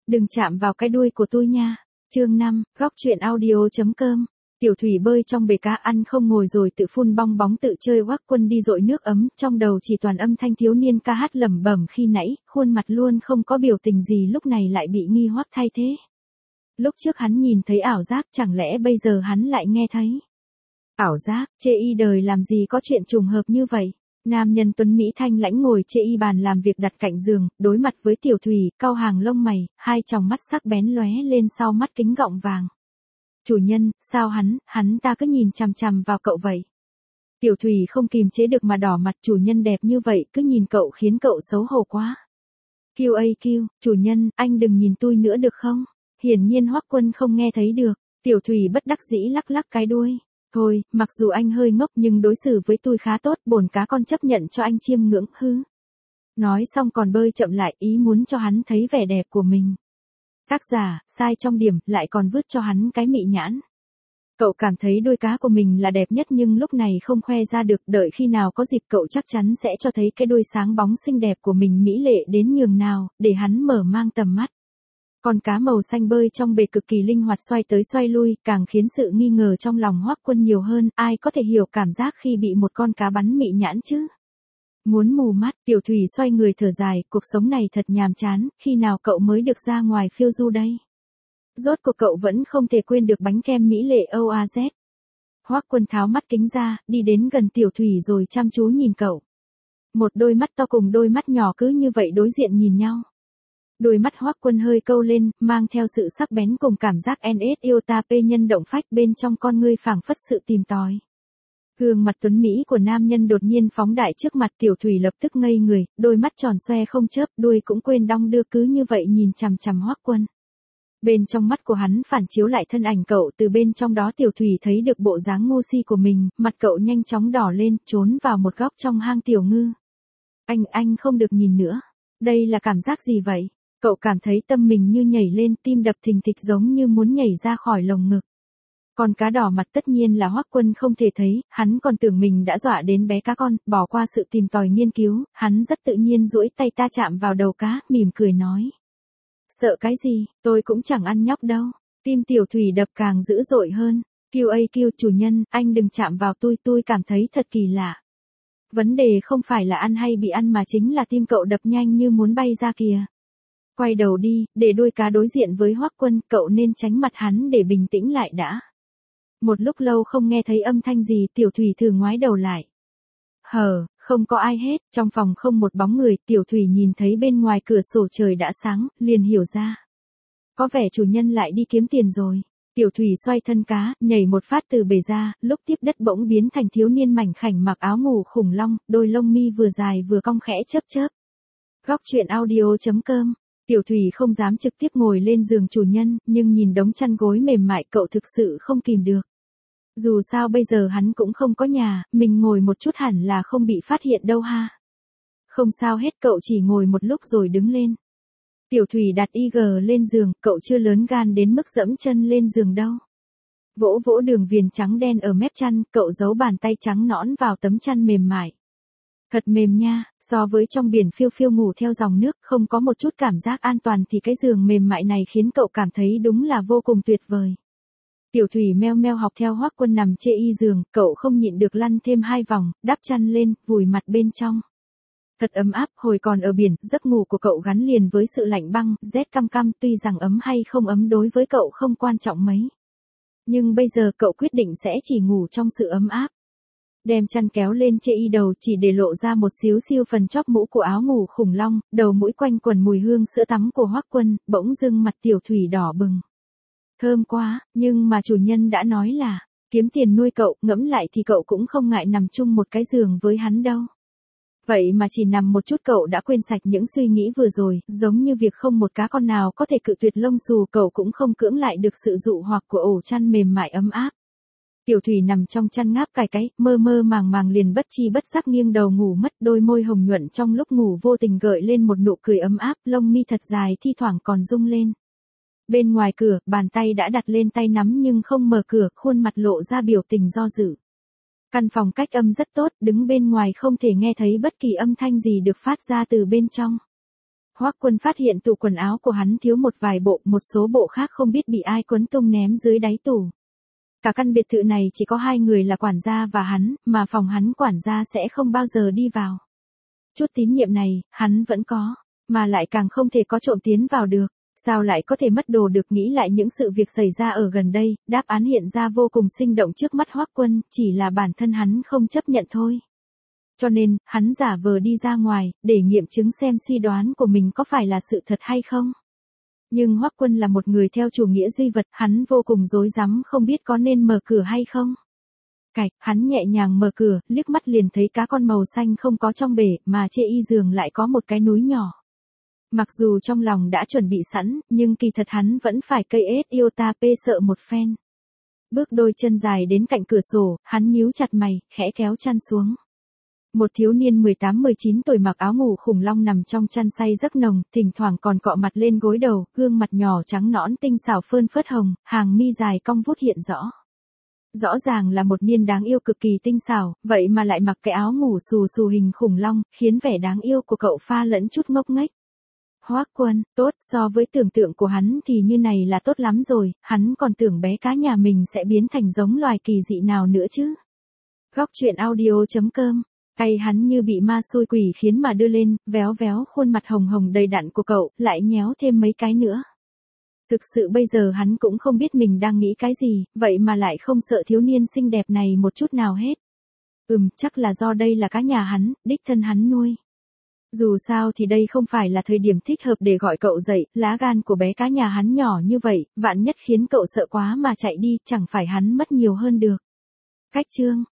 Đừng chạm vào cái đuôi của tôi nha. Chương 5, góc truyện audio.com. Tiểu Thủy bơi trong bể cá ăn không ngồi rồi tự phun bong bóng tự chơi Hoắc Quân đi dội nước ấm, trong đầu chỉ toàn âm thanh thiếu niên ca hát lẩm bẩm khi nãy, khuôn mặt luôn không có biểu tình gì lúc này lại bị nghi hoặc thay thế. Lúc trước hắn nhìn thấy ảo giác, chẳng lẽ bây giờ hắn lại nghe thấy. Ảo giác, chê y đời làm gì có chuyện trùng hợp như vậy. Nam nhân tuấn Mỹ thanh lãnh ngồi chê y bàn làm việc đặt cạnh giường, đối mặt với Tiểu Thủy, cau hàng lông mày, hai tròng mắt sắc bén lóe lên sau mắt kính gọng vàng. Chủ nhân, sao hắn ta cứ nhìn chằm chằm vào cậu vậy? Tiểu Thủy không kìm chế được mà đỏ mặt, chủ nhân đẹp như vậy cứ nhìn cậu khiến cậu xấu hổ quá. QAQ, chủ nhân, anh đừng nhìn tôi nữa được không? Hiển nhiên Hoắc Quân không nghe thấy được, Tiểu Thủy bất đắc dĩ lắc lắc cái đuôi. Thôi, mặc dù anh hơi ngốc nhưng đối xử với tôi khá tốt, bổn cá con chấp nhận cho anh chiêm ngưỡng, hứ. Nói xong còn bơi chậm lại, ý muốn cho hắn thấy vẻ đẹp của mình. Tác giả, sai trong điểm, lại còn vứt cho hắn cái mị nhãn. Cậu cảm thấy đuôi cá của mình là đẹp nhất nhưng lúc này không khoe ra được, đợi khi nào có dịp cậu chắc chắn sẽ cho thấy cái đuôi sáng bóng xinh đẹp của mình mỹ lệ đến nhường nào, để hắn mở mang tầm mắt. Con cá màu xanh bơi trong bể cực kỳ linh hoạt xoay tới xoay lui, càng khiến sự nghi ngờ trong lòng Hoắc Quân nhiều hơn, ai có thể hiểu cảm giác khi bị một con cá bắn mị nhãn chứ? Muốn mù mắt, Tiểu Thủy xoay người thở dài, cuộc sống này thật nhàm chán, khi nào cậu mới được ra ngoài phiêu du đây? Rốt cuộc cậu vẫn không thể quên được bánh kem mỹ lệ OAZ. Hoắc Quân tháo mắt kính ra, đi đến gần Tiểu Thủy rồi chăm chú nhìn cậu. Một đôi mắt to cùng đôi mắt nhỏ cứ như vậy đối diện nhìn nhau. Đôi mắt Hoắc Quân hơi câu lên, mang theo sự sắc bén cùng cảm giác NS yêu ta p nhân động phách, bên trong con ngươi phảng phất sự tìm tòi. Gương mặt tuấn mỹ của nam nhân đột nhiên phóng đại trước mặt, Tiểu Thủy lập tức ngây người, đôi mắt tròn xoe không chớp, đuôi cũng quên đong đưa, cứ như vậy nhìn chằm chằm Hoắc Quân. Bên trong mắt của hắn phản chiếu lại thân ảnh cậu, từ bên trong đó Tiểu Thủy thấy được bộ dáng ngu si của mình, mặt cậu nhanh chóng đỏ lên, trốn vào một góc trong hang Tiểu Ngư. Anh không được nhìn nữa. Đây là cảm giác gì vậy? Cậu cảm thấy tâm mình như nhảy lên, tim đập thình thịch giống như muốn nhảy ra khỏi lồng ngực. Con cá đỏ mặt tất nhiên là Hoắc Quân không thể thấy, hắn còn tưởng mình đã dọa đến bé cá con, bỏ qua sự tìm tòi nghiên cứu, hắn rất tự nhiên duỗi tay ta chạm vào đầu cá, mỉm cười nói. Sợ cái gì, tôi cũng chẳng ăn nhóc đâu. Tim Tiểu Thủy đập càng dữ dội hơn. QAQ, chủ nhân, anh đừng chạm vào tôi cảm thấy thật kỳ lạ. Vấn đề không phải là ăn hay bị ăn mà chính là tim cậu đập nhanh như muốn bay ra kìa. Quay đầu đi, để đuôi cá đối diện với Hoắc Quân, cậu nên tránh mặt hắn để bình tĩnh lại đã. Một lúc lâu không nghe thấy âm thanh gì, Tiểu Thủy thử ngoái đầu lại. Không có ai hết, trong phòng không một bóng người, Tiểu Thủy nhìn thấy bên ngoài cửa sổ trời đã sáng, liền hiểu ra. Có vẻ chủ nhân lại đi kiếm tiền rồi. Tiểu Thủy xoay thân cá, nhảy một phát từ bể ra, lúc tiếp đất bỗng biến thành thiếu niên mảnh khảnh mặc áo ngủ khủng long, đôi lông mi vừa dài vừa cong khẽ chớp chớp. Góc truyện audio.com. Tiểu Thủy không dám trực tiếp ngồi lên giường chủ nhân, nhưng nhìn đống chăn gối mềm mại cậu thực sự không kìm được. Dù sao bây giờ hắn cũng không có nhà, mình ngồi một chút hẳn là không bị phát hiện đâu ha. Không sao hết, cậu chỉ ngồi một lúc rồi đứng lên. Tiểu Thủy đặt IG lên giường, cậu chưa lớn gan đến mức dẫm chân lên giường đâu. Vỗ vỗ đường viền trắng đen ở mép chăn, cậu giấu bàn tay trắng nõn vào tấm chăn mềm mại. Thật mềm nha, so với trong biển phiêu phiêu ngủ theo dòng nước, không có một chút cảm giác an toàn thì cái giường mềm mại này khiến cậu cảm thấy đúng là vô cùng tuyệt vời. Tiểu Thủy meo meo học theo Hoắc Quân nằm chê y giường, cậu không nhịn được lăn thêm 2 vòng, đắp chăn lên, vùi mặt bên trong. Thật ấm áp, hồi còn ở biển, giấc ngủ của cậu gắn liền với sự lạnh băng, rét căm căm, tuy rằng ấm hay không ấm đối với cậu không quan trọng mấy. Nhưng bây giờ cậu quyết định sẽ chỉ ngủ trong sự ấm áp. Đem chăn kéo lên chê y đầu chỉ để lộ ra một xíu xiu phần chóp mũ của áo ngủ khủng long, đầu mũi quanh quần mùi hương sữa tắm của Hoắc Quân, bỗng dưng mặt Tiểu Thủy đỏ bừng. Thơm quá, nhưng mà chủ nhân đã nói là, kiếm tiền nuôi cậu, ngẫm lại thì cậu cũng không ngại nằm chung một cái giường với hắn đâu. Vậy mà chỉ nằm một chút cậu đã quên sạch những suy nghĩ vừa rồi, giống như việc không một cá con nào có thể cự tuyệt lông xù, cậu cũng không cưỡng lại được sự dụ hoặc của ổ chăn mềm mại ấm áp. Tiểu Thủy nằm trong chăn ngáp cài cái, mơ mơ màng màng liền bất chi bất giác nghiêng đầu ngủ mất, đôi môi hồng nhuận trong lúc ngủ vô tình gợi lên một nụ cười ấm áp, lông mi thật dài thi thoảng còn rung lên. Bên ngoài cửa, bàn tay đã đặt lên tay nắm nhưng không mở cửa, khuôn mặt lộ ra biểu tình do dự. Căn phòng cách âm rất tốt, đứng bên ngoài không thể nghe thấy bất kỳ âm thanh gì được phát ra từ bên trong. Hoắc Quân phát hiện tủ quần áo của hắn thiếu một vài bộ, một số bộ khác không biết bị ai quấn tung ném dưới đáy tủ. Cả căn biệt thự này chỉ có 2 người là quản gia và hắn, mà phòng hắn quản gia sẽ không bao giờ đi vào. Chút tín nhiệm này, hắn vẫn có, mà lại càng không thể có trộm tiến vào được. Sao lại có thể mất đồ được? Nghĩ lại những sự việc xảy ra ở gần đây, đáp án hiện ra vô cùng sinh động trước mắt Hoắc Quân, chỉ là bản thân hắn không chấp nhận thôi. Cho nên, hắn giả vờ đi ra ngoài, để nghiệm chứng xem suy đoán của mình có phải là sự thật hay không. Nhưng Hoắc Quân là một người theo chủ nghĩa duy vật, hắn vô cùng rối rắm không biết có nên mở cửa hay không. Cạch, hắn nhẹ nhàng mở cửa, liếc mắt liền thấy cá con màu xanh không có trong bể, mà trên y giường lại có một cái núi nhỏ. Mặc dù trong lòng đã chuẩn bị sẵn, nhưng kỳ thật hắn vẫn phải cây ết iota p sợ một phen. Bước đôi chân dài đến cạnh cửa sổ, hắn nhíu chặt mày, khẽ kéo chăn xuống. Một thiếu niên 18-19 tuổi mặc áo ngủ khủng long nằm trong chăn say giấc nồng, thỉnh thoảng còn cọ mặt lên gối đầu, gương mặt nhỏ trắng nõn tinh xảo phơn phớt hồng, hàng mi dài cong vút hiện rõ. Rõ ràng là một niên đáng yêu cực kỳ tinh xảo, vậy mà lại mặc cái áo ngủ xù xù hình khủng long, khiến vẻ đáng yêu của cậu pha lẫn chút ngốc nghếch. Hoắc Quân, tốt, so với tưởng tượng của hắn thì như này là tốt lắm rồi, hắn còn tưởng bé cá nhà mình sẽ biến thành giống loài kỳ dị nào nữa chứ. Góc truyện audio.com. Tay hắn như bị ma xui quỷ khiến mà đưa lên, véo véo khuôn mặt hồng hồng đầy đặn của cậu, lại nhéo thêm mấy cái nữa. Thực sự bây giờ hắn cũng không biết mình đang nghĩ cái gì, vậy mà lại không sợ thiếu niên xinh đẹp này một chút nào hết. Chắc là do đây là cá nhà hắn, đích thân hắn nuôi. Dù sao thì đây không phải là thời điểm thích hợp để gọi cậu dậy, lá gan của bé cá nhà hắn nhỏ như vậy, vạn nhất khiến cậu sợ quá mà chạy đi, chẳng phải hắn mất nhiều hơn được. Cách chương.